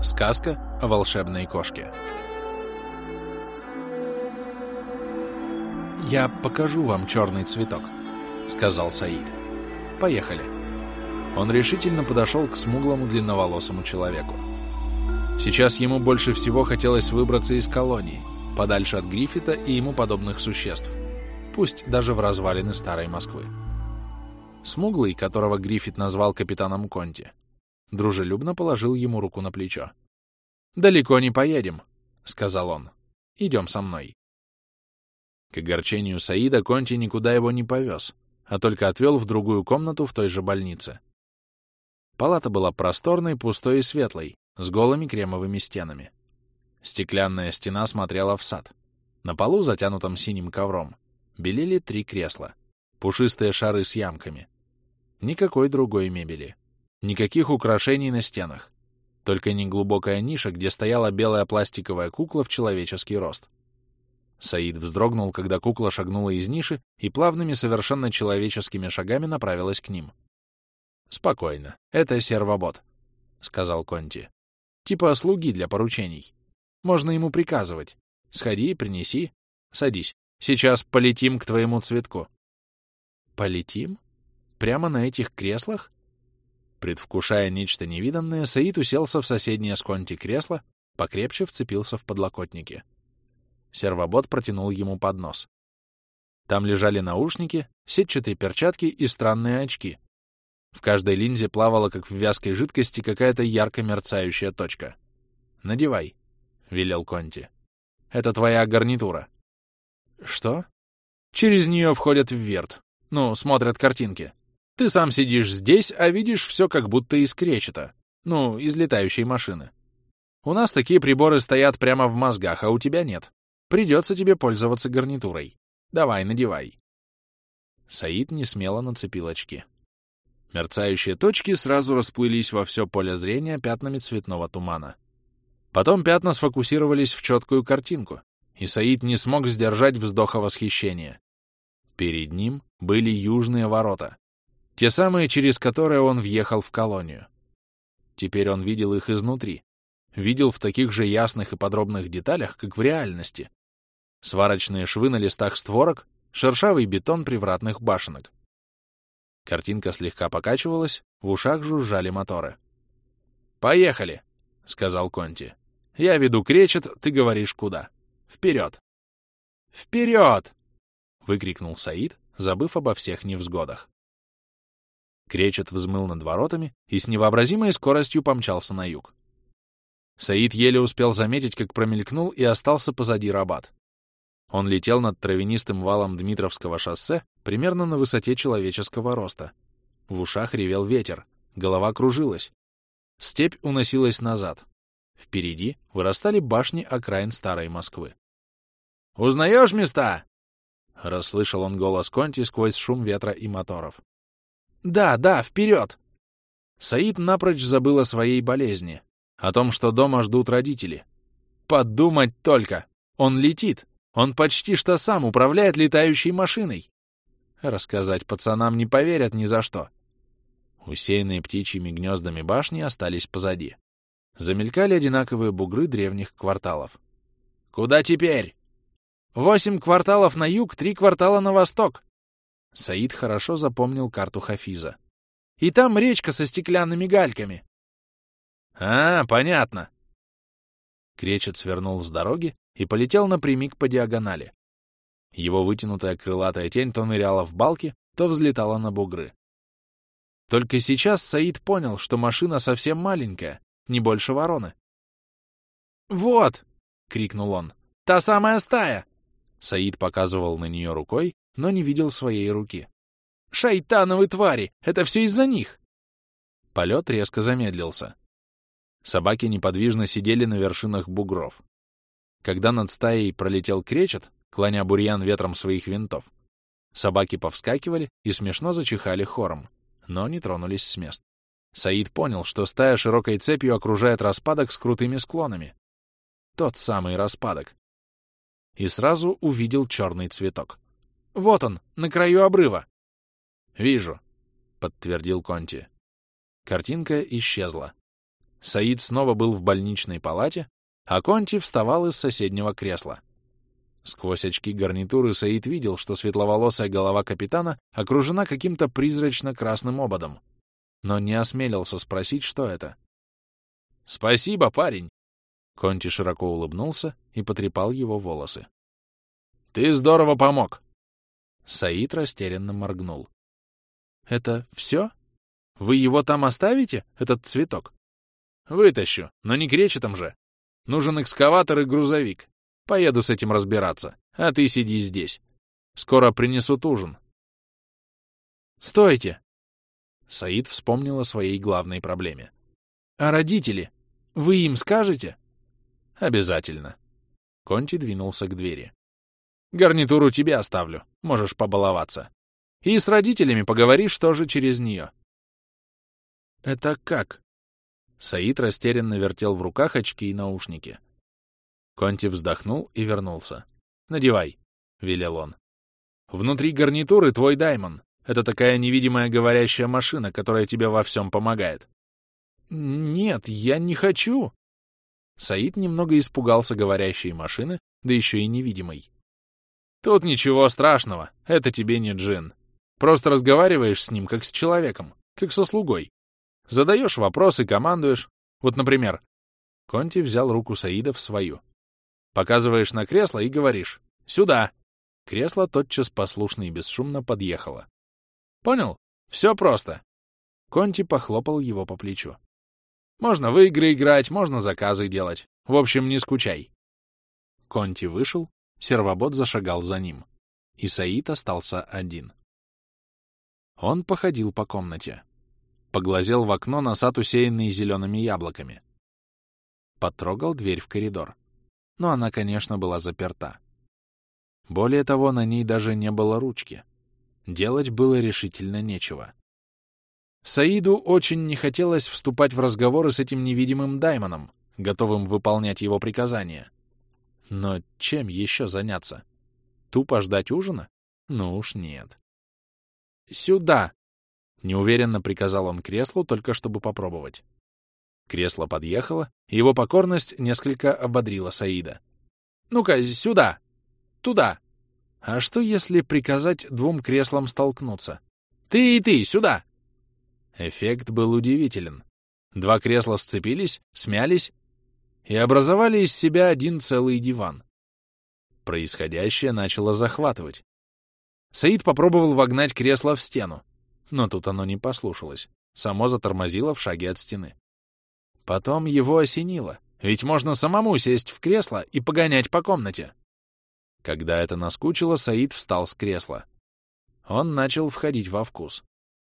Сказка о волшебной кошке. «Я покажу вам черный цветок», — сказал Саид. «Поехали». Он решительно подошел к смуглому длинноволосому человеку. Сейчас ему больше всего хотелось выбраться из колонии, подальше от Гриффита и ему подобных существ, пусть даже в развалины старой Москвы. Смуглый, которого Гриффит назвал капитаном Конти, дружелюбно положил ему руку на плечо. «Далеко не поедем», — сказал он. «Идем со мной». К огорчению Саида Конти никуда его не повез, а только отвел в другую комнату в той же больнице. Палата была просторной, пустой и светлой, с голыми кремовыми стенами. Стеклянная стена смотрела в сад. На полу, затянутом синим ковром, белели 3 кресла, пушистые шары с ямками. Никакой другой мебели. Никаких украшений на стенах. Только неглубокая ниша, где стояла белая пластиковая кукла в человеческий рост. Саид вздрогнул, когда кукла шагнула из ниши и плавными, совершенно человеческими шагами направилась к ним. «Спокойно, это сервобот», — сказал Конти. «Типа слуги для поручений. Можно ему приказывать. Сходи, принеси. Садись. Сейчас полетим к твоему цветку». «Полетим? Прямо на этих креслах?» Предвкушая нечто невиданное, Саид уселся в соседнее с Конти кресло, покрепче вцепился в подлокотники. Сервобот протянул ему поднос. Там лежали наушники, сетчатые перчатки и странные очки. В каждой линзе плавала, как в вязкой жидкости, какая-то ярко мерцающая точка. «Надевай», — велел Конти. «Это твоя гарнитура». «Что?» «Через нее входят в Вирт. Ну, смотрят картинки. Ты сам сидишь здесь, а видишь все как будто из кречета. Ну, из летающей машины. У нас такие приборы стоят прямо в мозгах, а у тебя нет. Придется тебе пользоваться гарнитурой. Давай, надевай». Саид несмело нацепил очки. Мерцающие точки сразу расплылись во все поле зрения пятнами цветного тумана. Потом пятна сфокусировались в четкую картинку, и Саид не смог сдержать вздоха восхищения. Перед ним были южные ворота. Те самые, через которые он въехал в колонию. Теперь он видел их изнутри. Видел в таких же ясных и подробных деталях, как в реальности. Сварочные швы на листах створок, шершавый бетон привратных башенок. Картинка слегка покачивалась, в ушах жужжали моторы. «Поехали!» — сказал Конти. «Я веду кречет, ты говоришь куда. Вперед!» «Вперед!» — выкрикнул Саид, забыв обо всех невзгодах. Кречет взмыл над воротами и с невообразимой скоростью помчался на юг. Саид еле успел заметить, как промелькнул и остался позади Рабат. Он летел над травянистым валом Дмитровского шоссе примерно на высоте человеческого роста. В ушах ревел ветер, голова кружилась. Степь уносилась назад. Впереди вырастали башни окраин старой Москвы. «Узнаешь места?» — расслышал он голос Конти сквозь шум ветра и моторов. «Да, да, вперед!» Саид напрочь забыл о своей болезни, о том, что дома ждут родители. Подумать только! Он летит! Он почти что сам управляет летающей машиной! Рассказать пацанам не поверят ни за что. Усеянные птичьими гнездами башни остались позади. Замелькали одинаковые бугры древних кварталов. «Куда теперь?» 8 кварталов на юг, 3 квартала на восток. Саид хорошо запомнил карту Хафиза. И там речка со стеклянными гальками. «А, понятно». Кречет свернул с дороги и полетел напрямик по диагонали. Его вытянутая крылатая тень то ныряла в балки, то взлетала на бугры. Только сейчас Саид понял, что машина совсем маленькая, не больше вороны. «Вот!» — крикнул он. «Та самая стая!» Саид показывал на нее рукой, но не видел своей руки. «Шайтановы твари! Это все из-за них!» Полет резко замедлился. Собаки неподвижно сидели на вершинах бугров. Когда над стаей пролетел кречет, клоня бурьян ветром своих винтов, собаки повскакивали и смешно зачихали хором, но не тронулись с мест. Саид понял, что стая широкой цепью окружает распадок с крутыми склонами. Тот самый распадок. И сразу увидел черный цветок. «Вот он, на краю обрыва!» «Вижу», — подтвердил Конти. Картинка исчезла. Саид снова был в больничной палате, а Конти вставал из соседнего кресла. Сквозь очки гарнитуры Саид видел, что светловолосая голова капитана окружена каким-то призрачно-красным ободом, но не осмелился спросить, что это. «Спасибо, парень!» Конти широко улыбнулся и потрепал его волосы. «Ты здорово помог!» Саид растерянно моргнул. «Это все? Вы его там оставите, этот цветок?» «Вытащу, но не кречетом же. Нужен экскаватор и грузовик. Поеду с этим разбираться, а ты сиди здесь. Скоро принесут ужин». «Стойте!» Саид вспомнил о своей главной проблеме. «А родители? Вы им скажете?» «Обязательно». Конти двинулся к двери. «Гарнитуру тебе оставлю, можешь побаловаться. И с родителями поговоришь тоже через нее». «Это как?» Саид растерянно вертел в руках очки и наушники. Конти вздохнул и вернулся. «Надевай», — велел он. «Внутри гарнитуры твой даймон. Это такая невидимая говорящая машина, которая тебе во всем помогает». «Нет, я не хочу». Саид немного испугался говорящей машины, да еще и невидимой. «Тут ничего страшного, это тебе не джин. Просто разговариваешь с ним, как с человеком, как со слугой. Задаешь вопросы, командуешь. Вот, например...» Конти взял руку Саида в свою. «Показываешь на кресло и говоришь: «Сюда!» Кресло тотчас послушно и бесшумно подъехало. «Понял? Все просто!» Конти похлопал его по плечу. «Можно в игры играть, можно заказы делать. В общем, не скучай». Конти вышел, сервобот зашагал за ним, и Саид остался один. Он походил по комнате. Поглазел в окно на сад, усеянный зелеными яблоками. Потрогал дверь в коридор. Но она, конечно, была заперта. Более того, на ней даже не было ручки. Делать было решительно нечего. Саиду очень не хотелось вступать в разговоры с этим невидимым даймоном, готовым выполнять его приказания. Но чем еще заняться? Тупо ждать ужина? Ну уж нет. «Сюда!» — неуверенно приказал он креслу, только чтобы попробовать. Кресло подъехало, и его покорность несколько ободрила Саида. «Ну-ка, сюда! Туда! А что, если приказать двум креслам столкнуться? Ты и ты, сюда!» Эффект был удивителен. Два кресла сцепились, смялись и образовали из себя один целый диван. Происходящее начало захватывать. Саид попробовал вогнать кресло в стену, но тут оно не послушалось, само затормозило в шаге от стены. Потом его осенило, ведь можно самому сесть в кресло и погонять по комнате. Когда это наскучило, Саид встал с кресла. Он начал входить во вкус.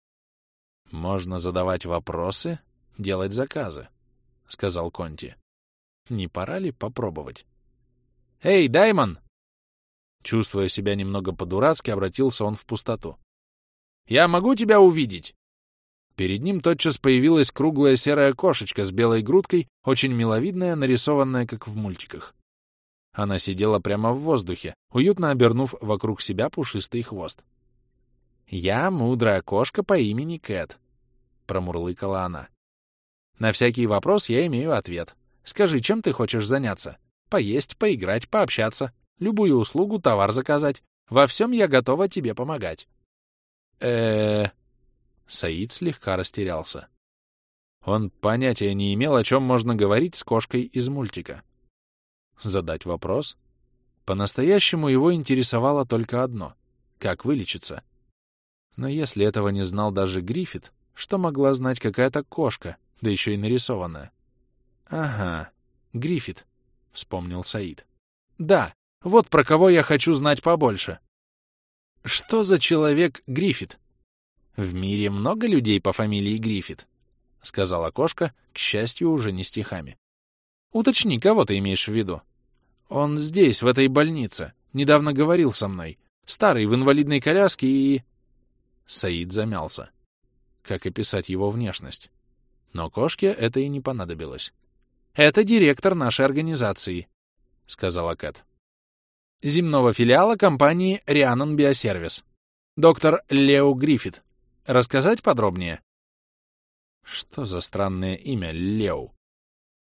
«Можно задавать вопросы, делать заказы», — сказал Конти. «Не пора ли попробовать?» «Эй, Даймон!» Чувствуя себя немного по-дурацки, обратился он в пустоту. «Я могу тебя увидеть?» Перед ним тотчас появилась круглая серая кошечка с белой грудкой, очень миловидная, нарисованная, как в мультиках. Она сидела прямо в воздухе, уютно обернув вокруг себя пушистый хвост. «Я мудрая кошка по имени Кэт», — промурлыкала она. «На всякий вопрос я имею ответ. Скажи, чем ты хочешь заняться? Поесть, поиграть, пообщаться, любую услугу, товар заказать. Во всем я готова тебе помогать». Саид слегка растерялся. Он понятия не имел, о чем можно говорить с кошкой из мультика. Задать вопрос? По-настоящему его интересовало только одно — как вылечиться. Но если этого не знал даже Гриффит, что могла знать какая-то кошка, да еще и нарисованная? «Ага, Гриффит», — вспомнил Саид. «Да, вот про кого я хочу знать побольше. Что за человек Гриффит?» «В мире много людей по фамилии Гриффит», — сказала кошка, к счастью, уже не стихами. «Уточни, кого ты имеешь в виду?» «Он здесь, в этой больнице. Недавно говорил со мной. Старый, в инвалидной коляске и...» Саид замялся. Как описать его внешность? Но кошке это и не понадобилось. «Это директор нашей организации», — сказала Кэт. «Земного филиала компании Rhiannon Биосервис. Доктор Лео Гриффит. Рассказать подробнее?» Что за странное имя Лео?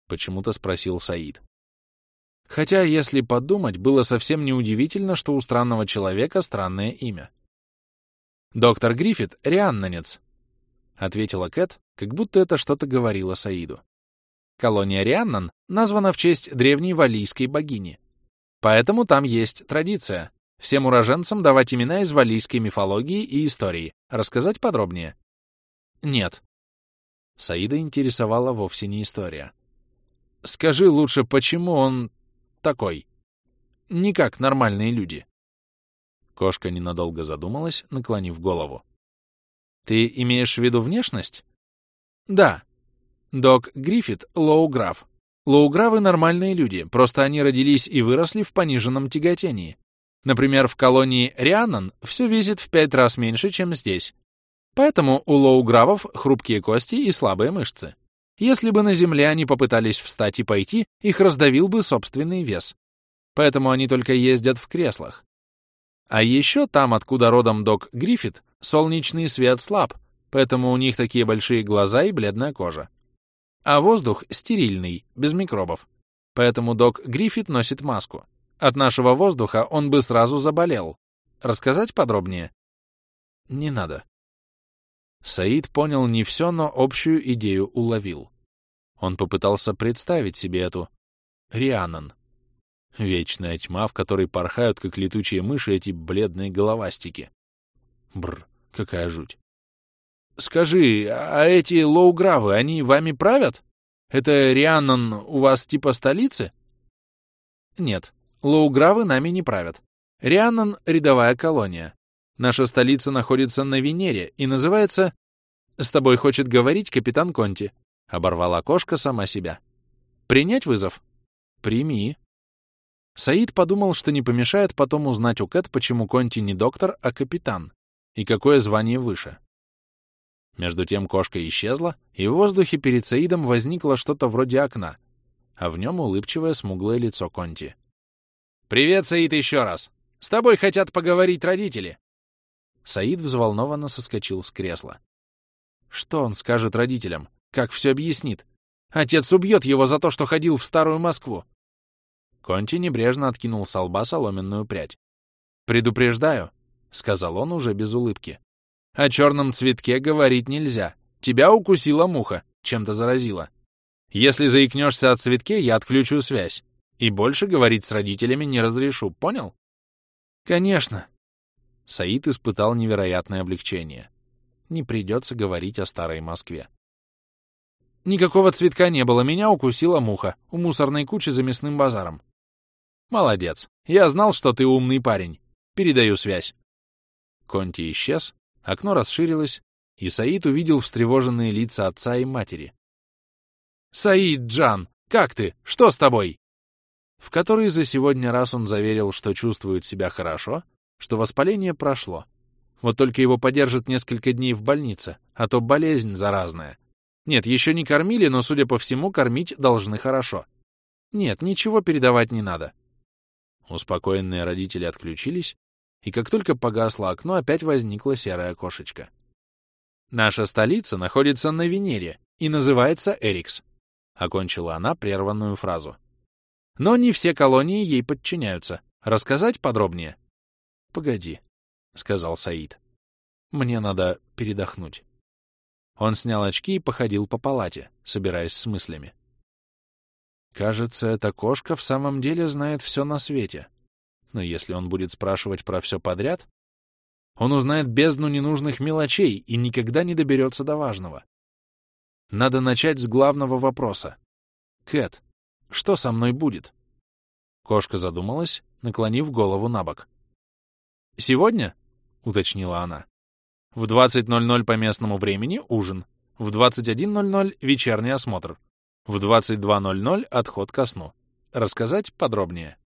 Почему-то спросил Саид. Хотя, если подумать, было совсем неудивительно, что у странного человека странное имя. «Доктор Гриффит — рианнанец», — ответила Кэт, как будто это что-то говорило Саиду. Колония Рианнан названа в честь древней валлийской богини. Поэтому там есть традиция всем уроженцам давать имена из валлийской мифологии и истории. Рассказать подробнее? Нет. Саида интересовала вовсе не история. Скажи лучше, почему он такой? Не как нормальные люди. Кошка ненадолго задумалась, наклонив голову. Ты имеешь в виду внешность? Да. Док Гриффит — лоуграф. Лоуграфы — нормальные люди, просто они родились и выросли в пониженном тяготении. Например, в колонии Рианнан все весит в 5 раз меньше, чем здесь. Поэтому у лоуграфов хрупкие кости и слабые мышцы. Если бы на Земле они попытались встать и пойти, их раздавил бы собственный вес. Поэтому они только ездят в креслах. А еще там, откуда родом док Гриффит, солнечный свет слаб, поэтому у них такие большие глаза и бледная кожа. А воздух стерильный, без микробов. Поэтому док Гриффит носит маску. От нашего воздуха он бы сразу заболел. Рассказать подробнее? Не надо. Саид понял не все, но общую идею уловил. Он попытался представить себе эту Рианнан. Вечная тьма, в которой порхают, как летучие мыши, эти бледные головастики. Бррр, какая жуть. Скажи, а эти лоугравы, они вами правят? Это Рианнан у вас типа столицы? Нет, лоугравы нами не правят. Рианнан — рядовая колония. Наша столица находится на Венере и называется... «С тобой хочет говорить капитан Конти», — оборвала кошка сама себя. «Принять вызов?» «Прими». Саид подумал, что не помешает потом узнать у Кэт, почему Конти не доктор, а капитан, и какое звание выше. Между тем кошка исчезла, и в воздухе перед Саидом возникло что-то вроде окна, а в нем улыбчивое смуглое лицо Конти. «Привет, Саид, еще раз! С тобой хотят поговорить родители!» Саид взволнованно соскочил с кресла. Что он скажет родителям? Как все объяснит? Отец убьет его за то, что ходил в старую Москву. Конти небрежно откинул со лба соломенную прядь. «Предупреждаю», — сказал он уже без улыбки. «О черном цветке говорить нельзя. Тебя укусила муха, чем-то заразила. Если заикнешься о цветке, я отключу связь. И больше говорить с родителями не разрешу, понял?» «Конечно». Саид испытал невероятное облегчение. Не придется говорить о старой Москве. «Никакого цветка не было, меня укусила муха у мусорной кучи за мясным базаром». «Молодец. Я знал, что ты умный парень. Передаю связь». Конти исчез, окно расширилось, и Саид увидел встревоженные лица отца и матери. «Саид, Джан, как ты? Что с тобой?» В который за сегодня раз он заверил, что чувствует себя хорошо, что воспаление прошло. Вот только его подержат несколько дней в больнице, а то болезнь заразная. Нет, еще не кормили, но, судя по всему, кормить должны хорошо. Нет, ничего передавать не надо. Успокоенные родители отключились, и как только погасло окно, опять возникла серая кошечка. «Наша столица находится на Венере и называется Эрикс», — окончила она прерванную фразу. «Но не все колонии ей подчиняются. Рассказать подробнее?» «Погоди», — сказал Саид. «Мне надо передохнуть». Он снял очки и походил по палате, собираясь с мыслями. Кажется, эта кошка в самом деле знает все на свете. Но если он будет спрашивать про все подряд, он узнает бездну ненужных мелочей и никогда не доберется до важного. Надо начать с главного вопроса. «Кэт, что со мной будет?» Кошка задумалась, наклонив голову на бок. «Сегодня?» — уточнила она. «В 20:00 по местному времени ужин, в 21:00 вечерний осмотр, в 22:00 отход ко сну. Рассказать подробнее?»